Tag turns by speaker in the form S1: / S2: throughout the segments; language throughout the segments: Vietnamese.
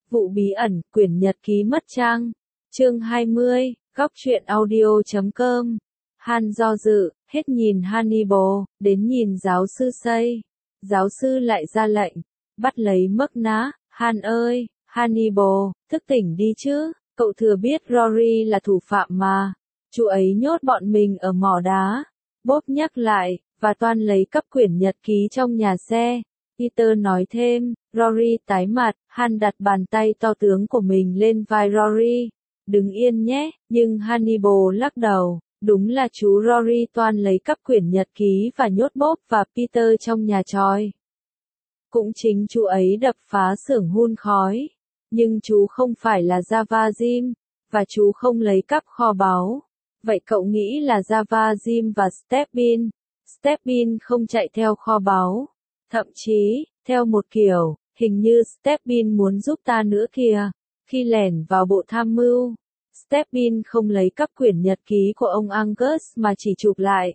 S1: Vụ bí ẩn, quyển nhật ký mất trang. Chương 20, góc truyện audio.com. Han do dự, hết nhìn Hannibal, đến nhìn giáo sư Say. Giáo sư lại ra lệnh, bắt lấy Mắc Ná. Han ơi, Hannibal, thức tỉnh đi chứ, cậu thừa biết Rory là thủ phạm mà. Chú ấy nhốt bọn mình ở mỏ đá. Bob nhắc lại, và toan lấy cắp quyển nhật ký trong nhà xe. Peter nói thêm, Rory tái mặt, Han đặt bàn tay to tướng của mình lên vai Rory. Đứng yên nhé, nhưng Hannibal lắc đầu, đúng là chú Rory toan lấy cắp quyển nhật ký và nhốt Bob và Peter trong nhà tròi. Cũng chính chú ấy đập phá xưởng hun khói. Nhưng chú không phải là Java Jim, và chú không lấy cắp kho báu. Vậy cậu nghĩ là Java Jim và Stepin? Stepin không chạy theo kho báu. Thậm chí, theo một kiểu, hình như Stepin muốn giúp ta nữa kìa. Khi lẻn vào bộ tham mưu, Stepin không lấy cắp quyển nhật ký của ông Angus mà chỉ chụp lại.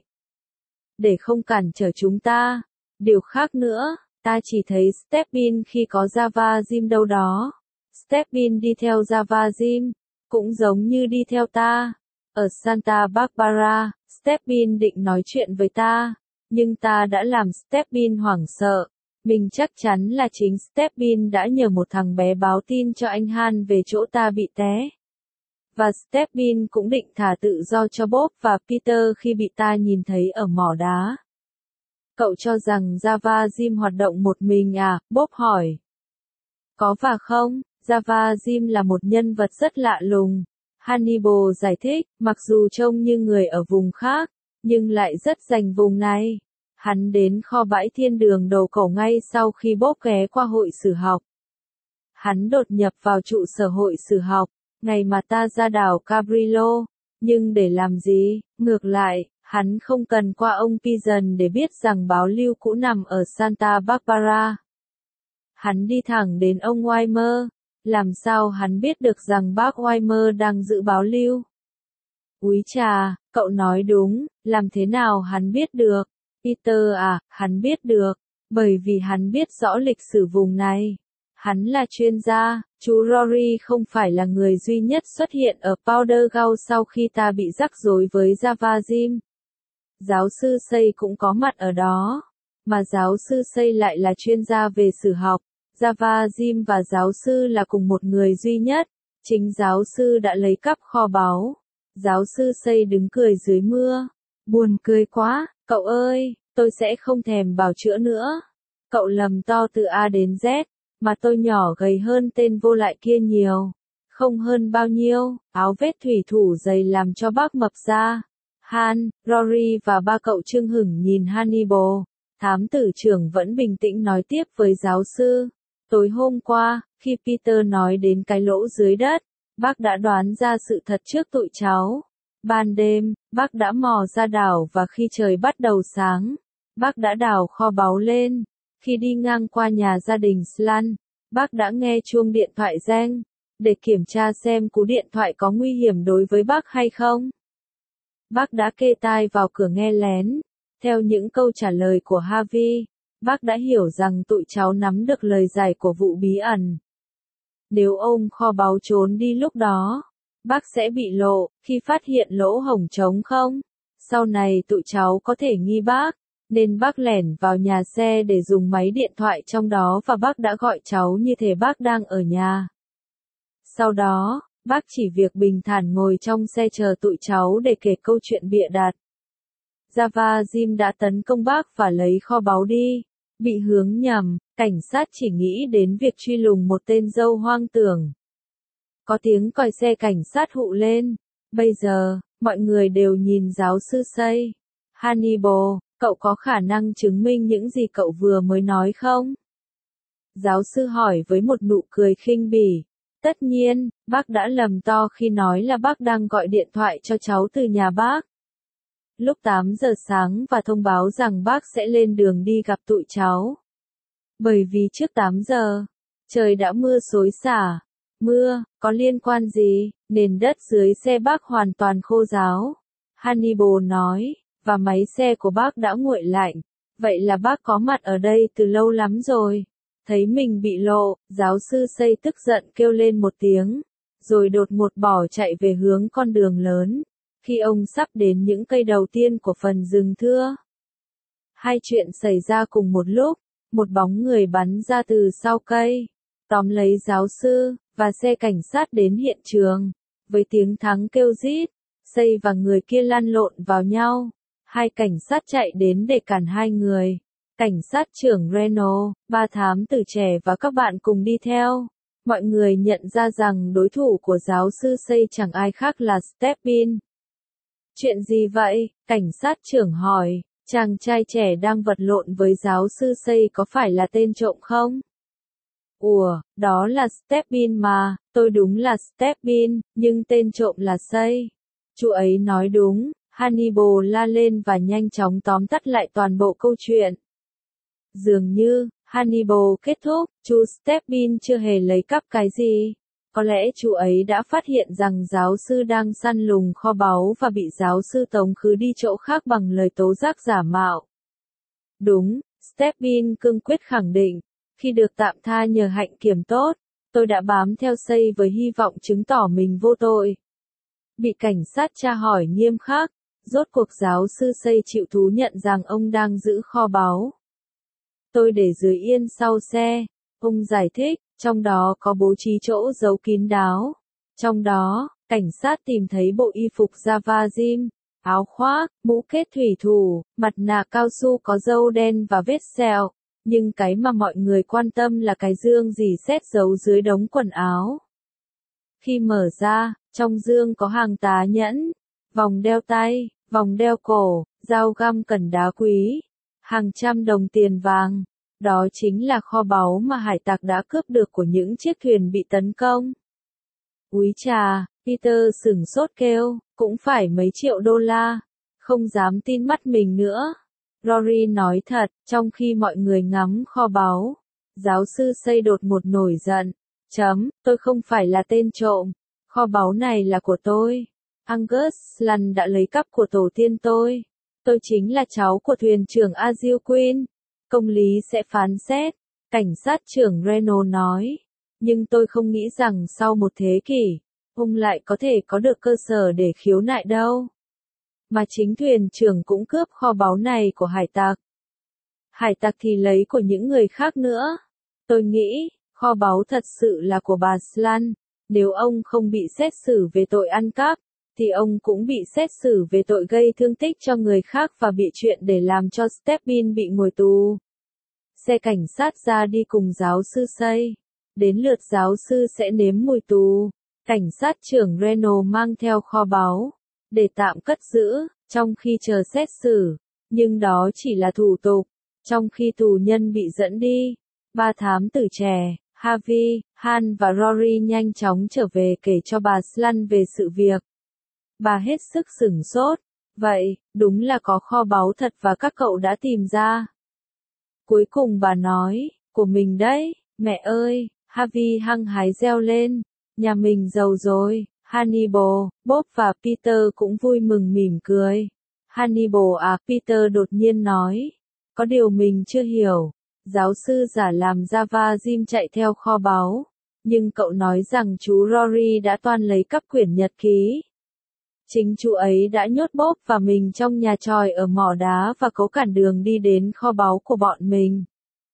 S1: Để không cản trở chúng ta. Điều khác nữa, ta chỉ thấy Stepin khi có Java Jim đâu đó. Stepin đi theo Java Jim, cũng giống như đi theo ta. Ở Santa Barbara, Stepin định nói chuyện với ta, nhưng ta đã làm Stepin hoảng sợ. Mình chắc chắn là chính Stepin đã nhờ một thằng bé báo tin cho anh Han về chỗ ta bị té. Và Stepin cũng định thả tự do cho Bob và Peter khi bị ta nhìn thấy ở mỏ đá. Cậu cho rằng Java Jim hoạt động một mình à? Bob hỏi. Có và không, Java Jim là một nhân vật rất lạ lùng. Hannibal giải thích, mặc dù trông như người ở vùng khác, nhưng lại rất dành vùng này. Hắn đến kho bãi thiên đường đầu cổ ngay sau khi Bob ghé qua hội sử học. Hắn đột nhập vào trụ sở hội sử học, ngày mà ta ra đảo Cabrillo. Nhưng để làm gì? Ngược lại, hắn không cần qua ông Pigeon để biết rằng báo lưu cũ nằm ở Santa Barbara. Hắn đi thẳng đến ông Weimer. Làm sao hắn biết được rằng bác Weimer đang giữ báo lưu? Úi chà, cậu nói đúng, làm thế nào hắn biết được? Peter à, hắn biết được, bởi vì hắn biết rõ lịch sử vùng này. Hắn là chuyên gia, chú Rory không phải là người duy nhất xuất hiện ở Powder Gulch sau khi ta bị rắc rối với Java Jim. Giáo sư Say cũng có mặt ở đó, mà giáo sư Say lại là chuyên gia về sử học. Java Jim và giáo sư là cùng một người duy nhất, chính giáo sư đã lấy cắp kho báu. Giáo sư Say đứng cười dưới mưa. Buồn cười quá, cậu ơi, tôi sẽ không thèm bào chữa nữa. Cậu lầm to từ A đến Z, mà tôi nhỏ gầy hơn tên vô lại kia nhiều. Không hơn bao nhiêu, áo vết thủy thủ dày làm cho bác mập ra. Han, Rory và ba cậu chưng hửng nhìn Hannibal. Thám tử trưởng vẫn bình tĩnh nói tiếp với giáo sư. Tối hôm qua, khi Peter nói đến cái lỗ dưới đất, bác đã đoán ra sự thật trước tụi cháu. Ban đêm, bác đã mò ra đảo và khi trời bắt đầu sáng, bác đã đào kho báu lên. Khi đi ngang qua nhà gia đình Slan, bác đã nghe chuông điện thoại reng, để kiểm tra xem cú điện thoại có nguy hiểm đối với bác hay không. Bác đã kê tai vào cửa nghe lén. Theo những câu trả lời của Harvey, bác đã hiểu rằng tụi cháu nắm được lời giải của vụ bí ẩn. Nếu ông kho báu trốn đi lúc đó, bác sẽ bị lộ, khi phát hiện lỗ hổng trống không? Sau này tụi cháu có thể nghi bác, nên bác lẻn vào nhà xe để dùng máy điện thoại trong đó và bác đã gọi cháu như thể bác đang ở nhà. Sau đó, bác chỉ việc bình thản ngồi trong xe chờ tụi cháu để kể câu chuyện bịa đặt. Java Jim đã tấn công bác và lấy kho báu đi. Bị hướng nhầm, cảnh sát chỉ nghĩ đến việc truy lùng một tên dâu hoang tưởng. Có tiếng còi xe cảnh sát hụ lên. Bây giờ, mọi người đều nhìn giáo sư Say. Hannibal, cậu có khả năng chứng minh những gì cậu vừa mới nói không? Giáo sư hỏi với một nụ cười khinh bỉ. Tất nhiên, bác đã lầm to khi nói là bác đang gọi điện thoại cho cháu từ nhà bác. Lúc 8 giờ sáng và thông báo rằng bác sẽ lên đường đi gặp tụi cháu. Bởi vì trước 8 giờ, trời đã mưa xối xả. Mưa, có liên quan gì, nền đất dưới xe bác hoàn toàn khô ráo. Hannibal nói, và máy xe của bác đã nguội lạnh. Vậy là bác có mặt ở đây từ lâu lắm rồi. Thấy mình bị lộ, giáo sư Say tức giận kêu lên một tiếng, rồi đột ngột bỏ chạy về hướng con đường lớn. Khi ông sắp đến những cây đầu tiên của phần rừng thưa, hai chuyện xảy ra cùng một lúc, một bóng người bắn ra từ sau cây, tóm lấy giáo sư, và xe cảnh sát đến hiện trường. Với tiếng thắng kêu rít, Say và người kia lăn lộn vào nhau. Hai cảnh sát chạy đến để cản hai người. Cảnh sát trưởng Reno, ba thám tử trẻ và các bạn cùng đi theo. Mọi người nhận ra rằng đối thủ của giáo sư Say chẳng ai khác là Stepin. Chuyện gì vậy? Cảnh sát trưởng hỏi. Chàng trai trẻ đang vật lộn với giáo sư Say có phải là tên trộm không? Ủa, đó là Stepin mà, tôi đúng là Stepin, nhưng tên trộm là Say. Chú ấy nói đúng, Hannibal la lên và nhanh chóng tóm tắt lại toàn bộ câu chuyện. Dường như, Hannibal kết thúc, chú Stepin chưa hề lấy cắp cái gì. Có lẽ chú ấy đã phát hiện rằng giáo sư đang săn lùng kho báu và bị giáo sư tống khứ đi chỗ khác bằng lời tố giác giả mạo. Đúng, Stepin cương quyết khẳng định. Khi được tạm tha nhờ hạnh kiểm tốt, tôi đã bám theo Say với hy vọng chứng tỏ mình vô tội. Bị cảnh sát tra hỏi nghiêm khắc, rốt cuộc giáo sư Say chịu thú nhận rằng ông đang giữ kho báu. Tôi để dưới yên sau xe, ông giải thích, trong đó có bố trí chỗ giấu kín đáo. Trong đó, cảnh sát tìm thấy bộ y phục Java Gym, áo khoác, mũ kết thủy thủ, mặt nạ cao su có râu đen và vết sẹo. Nhưng cái mà mọi người quan tâm là cái dương dì xét giấu dưới đống quần áo. Khi mở ra, trong dương có hàng tá nhẫn, vòng đeo tay, vòng đeo cổ, dao găm cần đá quý, hàng trăm đồng tiền vàng. Đó chính là kho báu mà hải tặc đã cướp được của những chiếc thuyền bị tấn công. Úi chà, Peter sửng sốt kêu, cũng phải mấy triệu đô la, không dám tin mắt mình nữa. Rory nói thật, trong khi mọi người ngắm kho báu. Giáo sư Say đột ngột nổi giận. Tôi không phải là tên trộm. Kho báu này là của tôi. Angus Lan đã lấy cắp của tổ tiên tôi. Tôi chính là cháu của thuyền trưởng Azil Queen. Công lý sẽ phán xét. Cảnh sát trưởng Reno nói. Nhưng tôi không nghĩ rằng sau một thế kỷ, ông lại có thể có được cơ sở để khiếu nại đâu. Mà chính thuyền trưởng cũng cướp kho báu này của hải tặc. Hải tặc thì lấy của những người khác nữa. Tôi nghĩ, kho báu thật sự là của bà Slan. Nếu ông không bị xét xử về tội ăn cắp, thì ông cũng bị xét xử về tội gây thương tích cho người khác và bị chuyện để làm cho Stepin bị ngồi tù. Xe cảnh sát ra đi cùng giáo sư Say. Đến lượt giáo sư sẽ nếm mùi tù. Cảnh sát trưởng Reno mang theo kho báu để tạm cất giữ, trong khi chờ xét xử. Nhưng đó chỉ là thủ tục. Trong khi tù nhân bị dẫn đi, ba thám tử trẻ, Harvey, Han và Rory nhanh chóng trở về kể cho bà Slan về sự việc. Bà hết sức sửng sốt. Vậy, đúng là có kho báu thật và các cậu đã tìm ra. Cuối cùng bà nói, của mình đấy, mẹ ơi, Harvey hăng hái reo lên. Nhà mình giàu rồi. Hannibal, Bob và Peter cũng vui mừng mỉm cười. Hannibal Peter đột nhiên nói. Có điều mình chưa hiểu. Giáo sư giả làm Java Gym chạy theo kho báu. Nhưng cậu nói rằng chú Rory đã toan lấy cắp quyển nhật ký. Chính chú ấy đã nhốt Bob và mình trong nhà tròi ở mỏ đá và cố cản đường đi đến kho báu của bọn mình.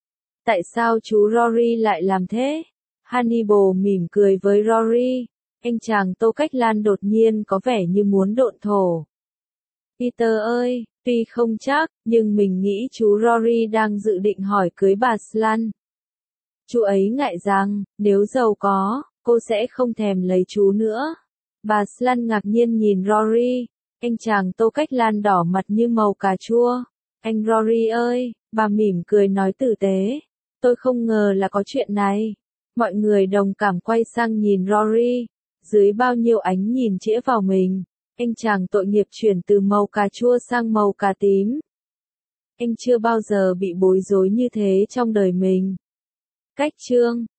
S1: Tại sao chú Rory lại làm thế? Hannibal mỉm cười với Rory. Anh chàng Tô Cách Lan đột nhiên có vẻ như muốn độn thổ. Peter ơi, tuy không chắc, nhưng mình nghĩ chú Rory đang dự định hỏi cưới bà Slan. Chú ấy ngại rằng, nếu giàu có, cô sẽ không thèm lấy chú nữa. Bà Slan ngạc nhiên nhìn Rory. Anh chàng Tô Cách Lan đỏ mặt như màu cà chua. Anh Rory ơi, bà mỉm cười nói tử tế. Tôi không ngờ là có chuyện này. Mọi người đồng cảm quay sang nhìn Rory. Dưới bao nhiêu ánh nhìn chĩa vào mình, anh chàng tội nghiệp chuyển từ màu cà chua sang màu cà tím. Anh chưa bao giờ bị bối rối như thế trong đời mình. Cách chương